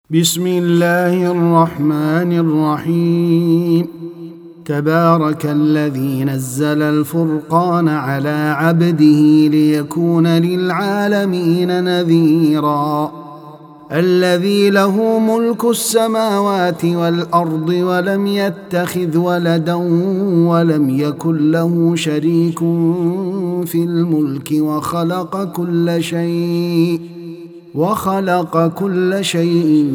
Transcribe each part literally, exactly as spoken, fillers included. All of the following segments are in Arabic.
بسم الله الرحمن الرحيم. تبارك الذي نزل الفرقان على عبده ليكون للعالمين نذيرا. الذي له ملك السماوات والأرض ولم يتخذ ولدا ولم يكن له شريك في الملك وخلق كل شيء وخلق كل شيء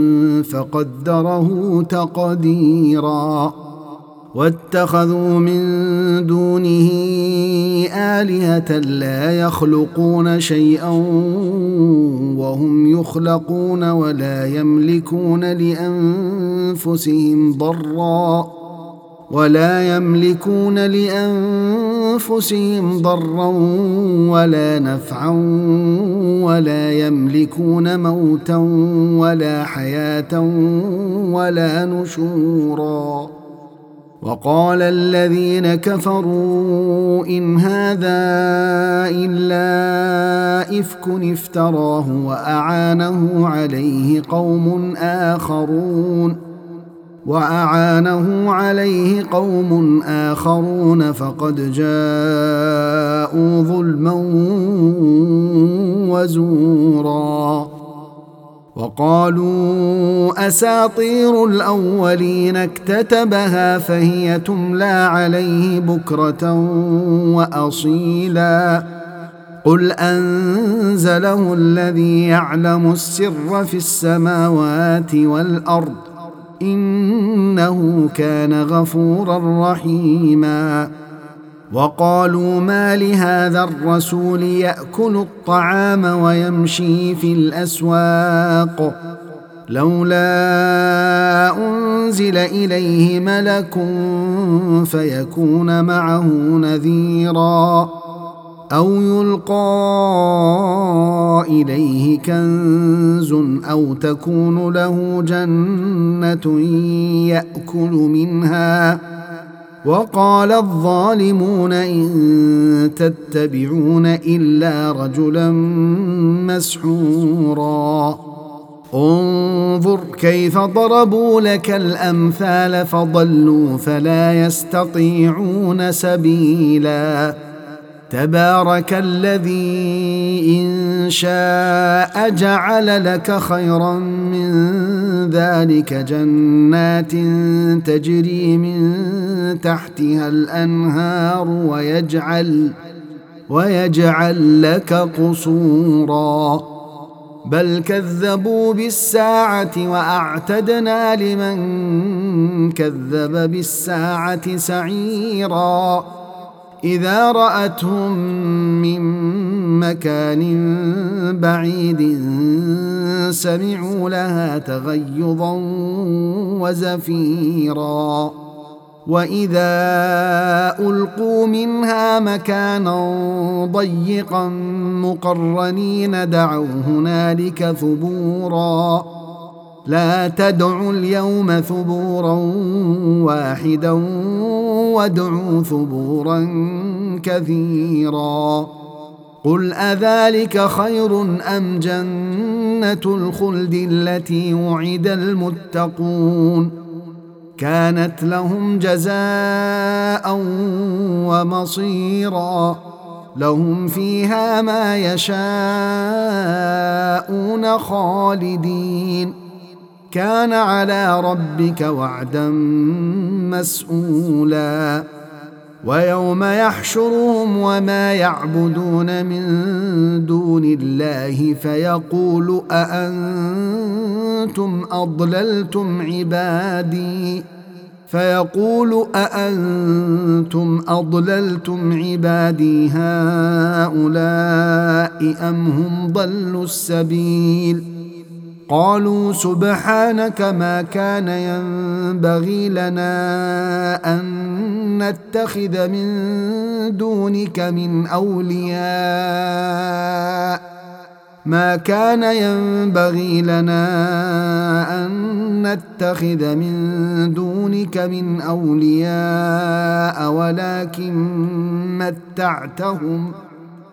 فقدره تقديرا. واتخذوا من دونه آلهة لا يخلقون شيئا وهم يخلقون ولا يملكون لأنفسهم ضرا ولا يملكون لأنفسهم ضرا ولا نفعا ولا يملكون موتا ولا حياة ولا نشورا. وقال الذين كفروا إن هذا إلا إفك افتراه وأعانه عليه قوم آخرون وأعانه عليه قوم آخرون فقد جاءوا ظلما وزورا. وقالوا أساطير الأولين اكتتبها فهي تملى عليه بكرة وأصيلا. قل أنزله الذي يعلم السر في السماوات والأرض إنه كان غفورا رحيما. وقالوا ما لهذا الرسول يأكل الطعام ويمشي في الأسواق لولا أنزل إليه ملك فيكون معه نذيرا أو يلقى إليه كنز أو تكون له جنة يأكل منها. وقال الظالمون إن تتبعون إلا رجلا مسحورا. انظر كيف ضربوا لك الأمثال فضلوا فلا يستطيعون سبيلا. تبارك الذي إن شاء جعل لك خيرا من ذلك جنات تجري من تحتها الأنهار ويجعل, ويجعل لك قصورا. بل كذبوا بالساعة وأعتدنا لمن كذب بالساعة سعيرا. إذا رأتهم من مكان بعيد سمعوا لها تغيظا وزفيرا. وإذا ألقوا منها مكانا ضيقا مقرنين دعوا هنالك ثبورا. لا تدعوا اليوم ثبورا واحدا وادعوا ثبورا كثيرا. قل أذلك خير أم جنة الخلد التي وعد المتقون كانت لهم جزاء ومصيرا. لهم فيها ما يشاءون خالدين كان على ربك وعدا مسئولا. ويوم يحشرهم وما يعبدون من دون الله فيقول أأنتم أضللتم عبادي فيقول أأنتم أضللتم عبادي هؤلاء أم هم ضلوا السبيل. قالوا سبحانك ما كان ينبغي لنا أن نتخذ من دونك من أولياء ما كان ينبغي لنا أن نتخذ من دونك من أولياء ولكن متعتهم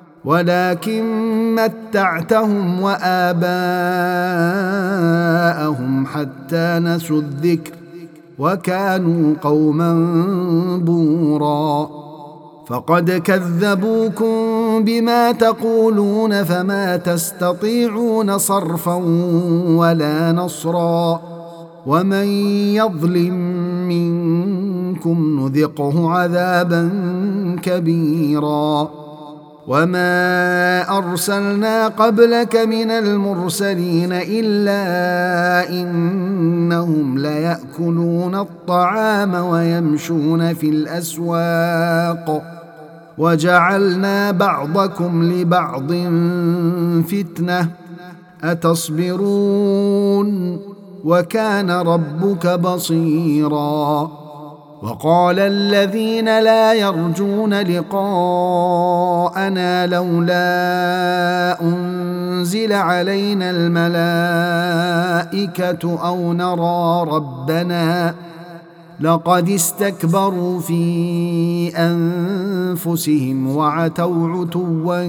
ولكن متعتهم وآباءهم حتى نسوا الذكر وكانوا قوما بورا فقد كذبوكم بما تقولون فما تستطيعون صرفا ولا نصرا ومن يظلم منكم نذقه عذابا كبيرا وما أرسلنا قبلك من المرسلين إلا إنهم ليأكلون الطعام ويمشون في الأسواق وجعلنا بعضكم لبعض فتنة أتصبرون وكان ربك بصيرا وقال الذين لا يرجون لقاءنا لولا أنزل علينا الملائكة أو نرى ربنا لقد استكبروا في أنفسهم وعتوا عتوا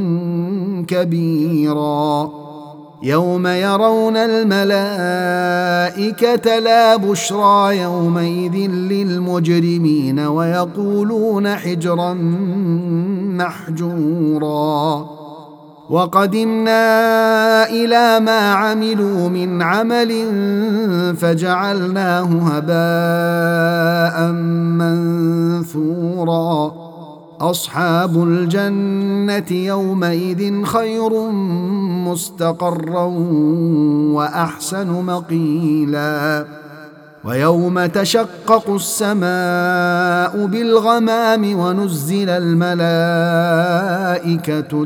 كبيرا يوم يرون الملائكة لا بشرى يومئذ للمجرمين ويقولون حجرا محجورا وقدمنا إلى ما عملوا من عمل فجعلناه هباء منثورا أصحاب الجنة يومئذ خير مستقرا وأحسن مقيلا ويوم تشقق السماء بالغمام ونزل الملائكة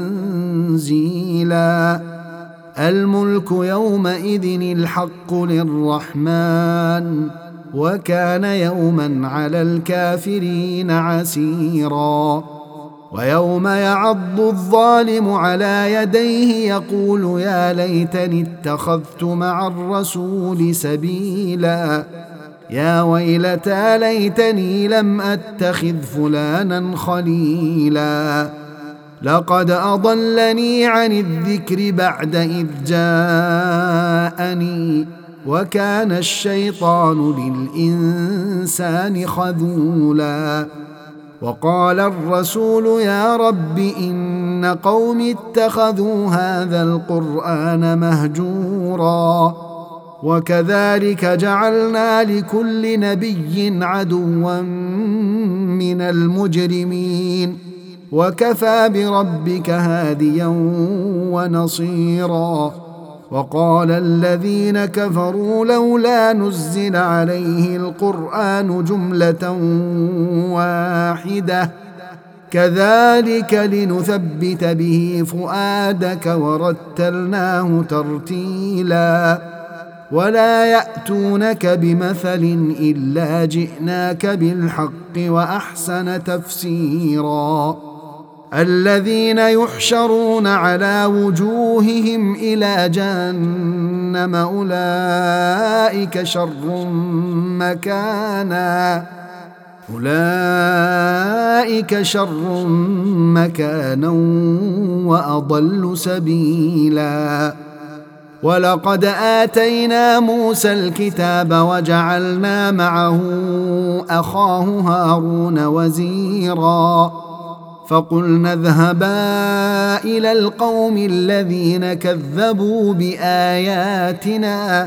تنزيلا الملك يومئذ الحق للرحمن وكان يوما على الكافرين عسيرا ويوم يعض الظالم على يديه يقول يا ليتني اتخذت مع الرسول سبيلا يا ويلتى ليتني لم أتخذ فلانا خليلا لقد أضلني عن الذكر بعد إذ جاءني وكان الشيطان للإنسان خذولا وقال الرسول يا رب إن قوم اتخذوا هذا القرآن مهجورا وكذلك جعلنا لكل نبي عدوا من المجرمين وكفى بربك هاديا ونصيرا وقال الذين كفروا لولا نزل عليه القرآن جملة واحدة كذلك لنثبت به فؤادك ورتلناه ترتيلا ولا يأتونك بمثل إلا جئناك بالحق وأحسن تفسيرا الذين يحشرون على وجوههم إلى جهنم أولئك شر مكانا أولئك شر مكانا وأضل سبيلا ولقد آتينا موسى الكتاب وجعلنا معه أخاه هارون وزيرا فقلنا اذهبا إلى القوم الذين كذبوا بآياتنا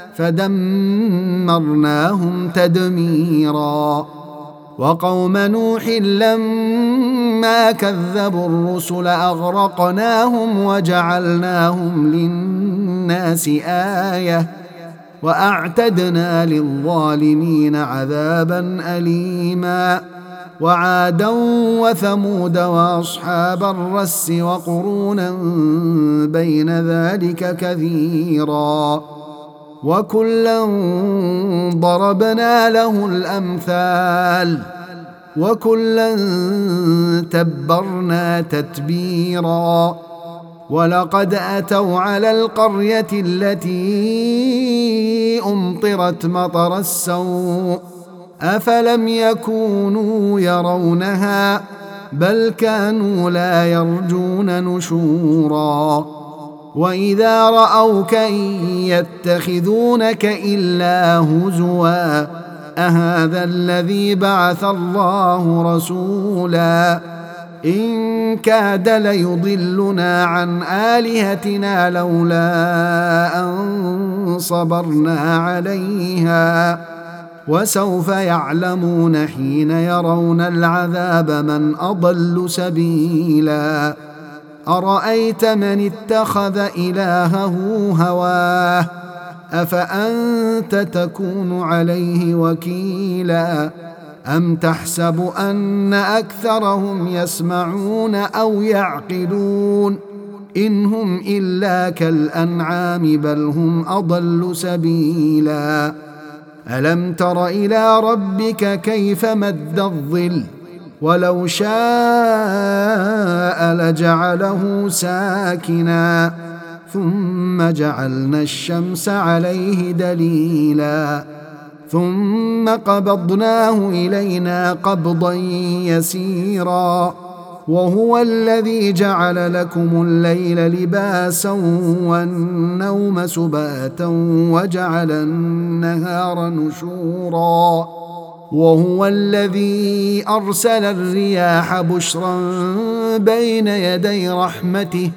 فدمرناهم تدميرا وقوم نوح لما كذبوا الرسل أغرقناهم وجعلناهم للناس آية وأعتدنا للظالمين عذابا أليما وعادا وثمود وأصحاب الرس وقرونا بين ذلك كثيرا وكلا ضربنا له الأمثال وكلا تبرنا تتبيرا ولقد أتوا على القرية التي أمطرت مطر السوء أفلم يكونوا يرونها بل كانوا لا يرجون نشورا وإذا رأوك إن يتخذونك إلا هزوا أهذا الذي بعث الله رسولا إن كاد ليضلنا عن آلهتنا لولا أن صبرنا عليها وسوف يعلمون حين يرون العذاب من أضل سبيلا أرأيت من اتخذ إلهه هواه أفأنت تكون عليه وكيلا أم تحسب أن أكثرهم يسمعون أو يعقلون إن هم إلا كالأنعام بل هم أضل سبيلا ألم تر إلى ربك كيف مد الظل ولو شاء لجعله ساكنا ثم جعلنا الشمس عليه دليلا ثم قبضناه إلينا قبضا يسيرا وهو الذي جعل لكم الليل لباسا والنوم سباتا وجعل النهار نشورا وهو الذي أرسل الرياح بشرا بين يدي رحمته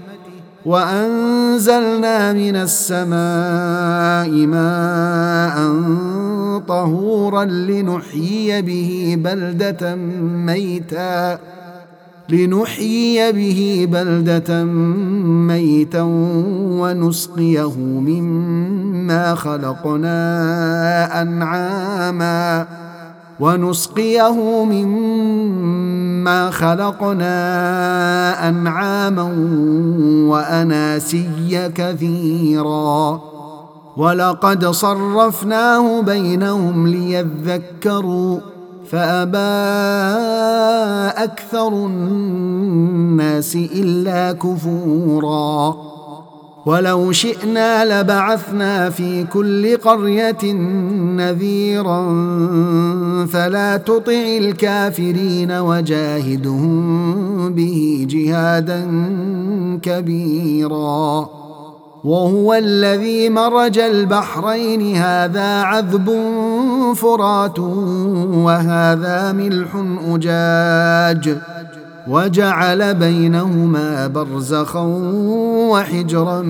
وأنزلنا من السماء ماء طهورا لنحيي به بلدة ميتا لنحيي به بلدة ميتا ونسقيه مما خلقنا أنعاما ونسقيه مما خلقنا أنعاما وأناسيا كثيرا ولقد صرفناه بينهم ليذكروا فأبى أكثر الناس إلا كفورا ولو شئنا لبعثنا في كل قرية نذيرا فلا تطع الكافرين وجاهدهم به جهادا كبيرا وهو الذي مرج البحرين هذا عذب فرات وهذا ملح أجاج وجعل بينهما برزخا وحجرا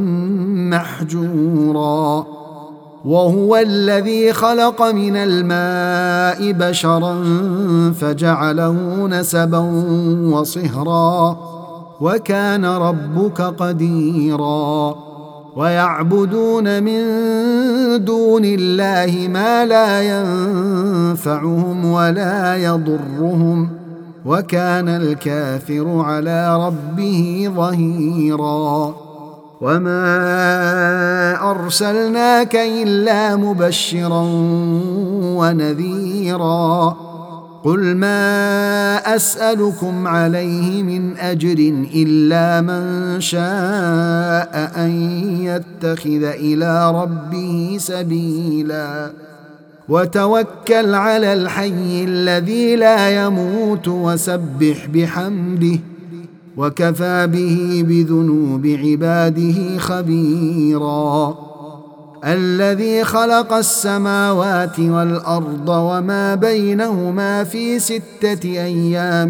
محجورا وهو الذي خلق من الماء بشرا فجعله نسبا وصهرا وكان ربك قديرا ويعبدون من دون الله ما لا ينفعهم ولا يضرهم وكان الكافر على ربه ظهيرا وما أرسلناك إلا مبشرا ونذيرا قل ما أسألكم عليه من أجر إلا من شاء أن يتخذ إلى ربه سبيلا وتوكل على الحي الذي لا يموت وسبح بحمده وكفى به بذنوب عباده خبيرا الذي خلق السماوات والأرض وما بينهما في ستة أيام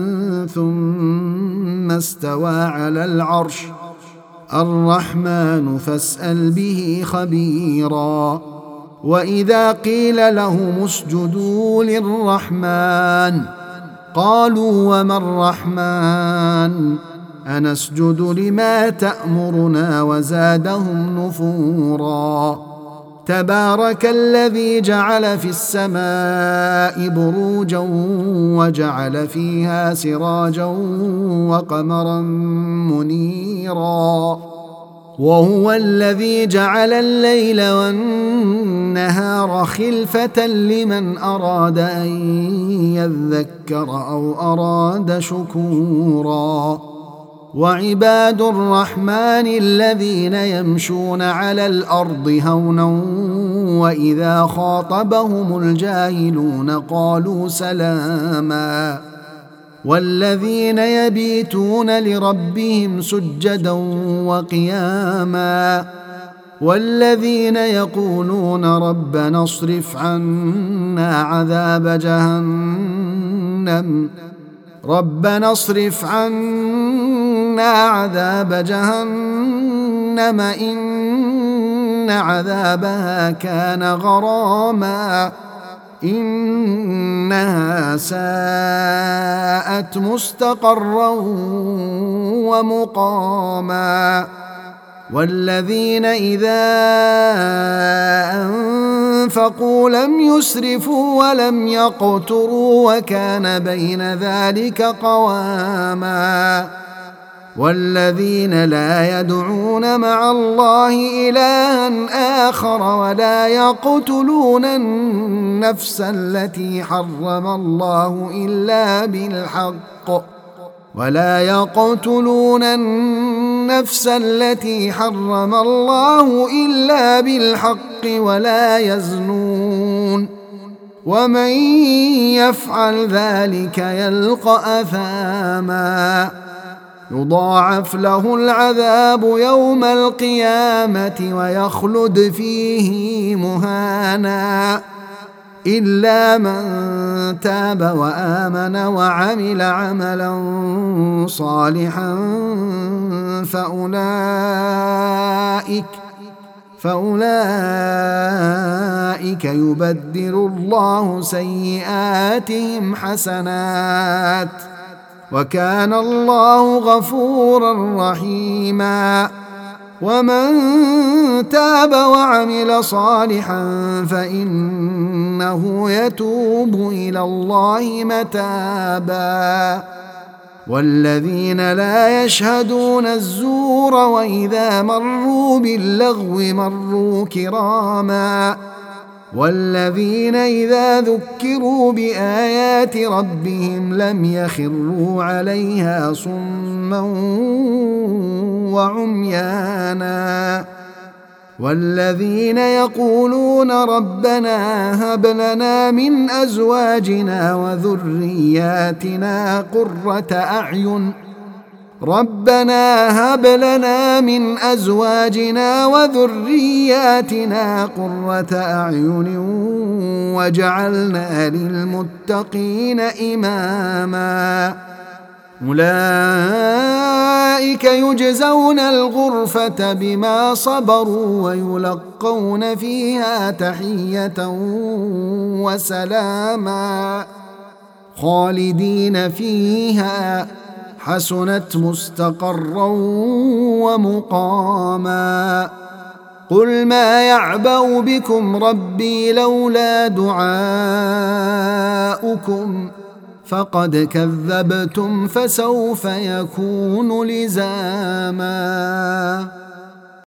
ثم استوى على العرش الرحمن فاسأل به خبيرا وإذا قيل لهم اسجدوا للرحمن قالوا وما الرحمن أنسجد لما تأمرنا وزادهم نفورا تبارك الذي جعل في السماء بروجا وجعل فيها سراجا وقمرا منيرا وهو الذي جعل الليل والنهار خلفة لمن أراد أن يذكر أو أراد شكورا وعباد الرحمن الذين يمشون على الأرض هونا وإذا خاطبهم الجاهلون قالوا سلاما والذين يبيتون لربهم سجدا وقياما والذين يقولون ربنا اصرف عنا عذاب جهنم ربنا اصرف عنا عذاب جهنم إن عذابها كان غراما إنها ساءت مستقرا ومقاما والذين إذا أنفقوا لم يسرفوا ولم يقتروا وكان بين ذلك قواما والذين لا يدعون مع الله إلها آخر ولا يقتلون النفس التي حرم الله إلا بالحق ولا يقتلون النفس التي حرم الله إلا بالحق ولا يزنون ومن يفعل ذلك يلقى أثاما يضاعف له العذاب يوم القيامة ويخلد فيه مهانا إلا من تاب وآمن وعمل عملا صالحا فأولئك فأولئك يبدل الله سيئاتهم حسنات وكان الله غفورا رحيما ومن تاب وعمل صالحا فإنه يتوب إلى الله متابا والذين لا يشهدون الزور وإذا مروا باللغو مروا كراما والذين إذا ذكروا بآيات ربهم لم يخروا عليها صما وعميانا والذين يقولون ربنا هب لنا من أزواجنا وذرياتنا قرة أعين ربنا هب لنا من أزواجنا وذرياتنا قرة أعين واجعلنا للمتقين إماما أولئك يجزون الغرفة بما صبروا ويلقون فيها تحية وسلاما خالدين فيها حسنت مستقرا ومقاما قل ما يعبأ بكم ربي لولا دعاؤكم فقد كذبتم فسوف يكون لزاما.